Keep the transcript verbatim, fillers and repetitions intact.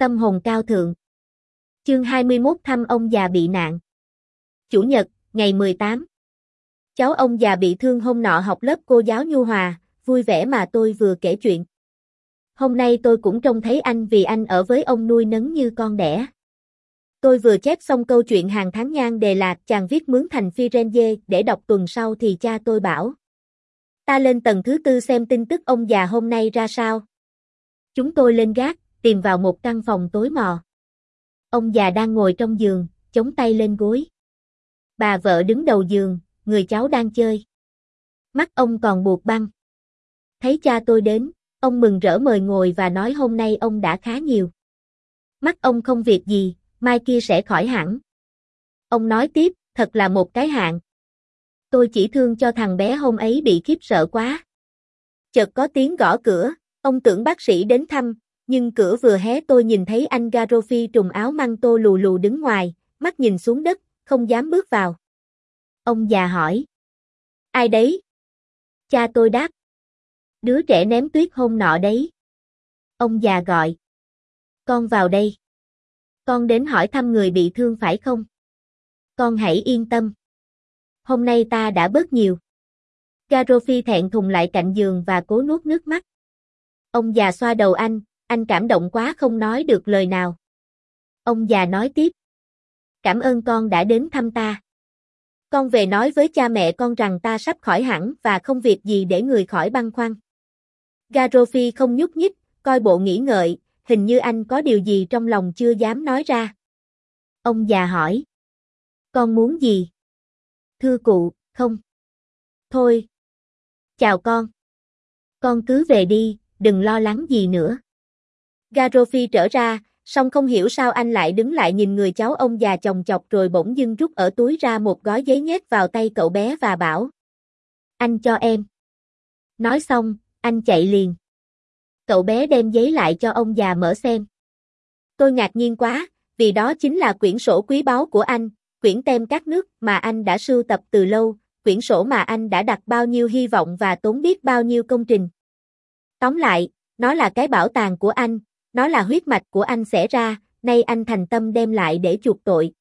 Tâm hồn cao thượng. Chương hai mươi mốt thăm ông già bị nạn. Chủ nhật, ngày mười tám. Cháu ông già bị thương hôm nọ học lớp cô giáo nhu hòa, vui vẻ mà tôi vừa kể chuyện. Hôm nay tôi cũng trông thấy anh vì anh ở với ông nuôi nấng như con đẻ. Tôi vừa chép xong câu chuyện hàng tháng nhang đề lạc chàng viết mướn thành Firenze để đọc tuần sau thì cha tôi bảo. Ta lên tầng thứ tư xem tin tức ông già hôm nay ra sao. Chúng tôi lên gác, tìm vào một căn phòng tối mò. Ông già đang ngồi trong giường, chống tay lên gối. Bà vợ đứng đầu giường, người cháu đang chơi. Mắt ông còn buộc băng. Thấy cha tôi đến, ông mừng rỡ mời ngồi và nói hôm nay ông đã khá nhiều. Mắt ông không việc gì, mai kia sẽ khỏi hẳn. Ông nói tiếp, thật là một cái hạn. Tôi chỉ thương cho thằng bé hôm ấy bị khiếp sợ quá. Chợt có tiếng gõ cửa, ông tưởng bác sĩ đến thăm, nhưng cửa vừa hé tôi nhìn thấy anh Garoffi trùm áo măng tô lù lù đứng ngoài, mắt nhìn xuống đất, không dám bước vào. Ông già hỏi. Ai đấy? Cha tôi đáp. Đứa trẻ ném tuyết hôm nọ đấy. Ông già gọi. Con vào đây. Con đến hỏi thăm người bị thương phải không? Con hãy yên tâm. Hôm nay ta đã bớt nhiều. Garoffi thẹn thùng lại cạnh giường và cố nuốt nước mắt. Ông già xoa đầu anh, anh cảm động quá không nói được lời nào. Ông già nói tiếp. Cảm ơn con đã đến thăm ta. Con về nói với cha mẹ con rằng ta sắp khỏi hẳn và không việc gì để người khỏi băn khoăn. Garoffi không nhúc nhích, coi bộ nghĩ ngợi, hình như anh có điều gì trong lòng chưa dám nói ra. Ông già hỏi. Con muốn gì? Thưa cụ, không. Thôi. Chào con. Con cứ về đi, đừng lo lắng gì nữa. Garoffi trở ra, song không hiểu sao anh lại đứng lại nhìn người cháu ông già chồng chọc rồi bỗng dưng rút ở túi ra một gói giấy nhét vào tay cậu bé và bảo. Anh cho em. Nói xong, anh chạy liền. Cậu bé đem giấy lại cho ông già mở xem. Tôi ngạc nhiên quá, vì đó chính là quyển sổ quý báu của anh, quyển tem các nước mà anh đã sưu tập từ lâu, quyển sổ mà anh đã đặt bao nhiêu hy vọng và tốn biết bao nhiêu công trình. Tóm lại, nó là cái bảo tàng của anh, nó là huyết mạch của anh xẻ ra, nay anh thành tâm đem lại để chuộc tội.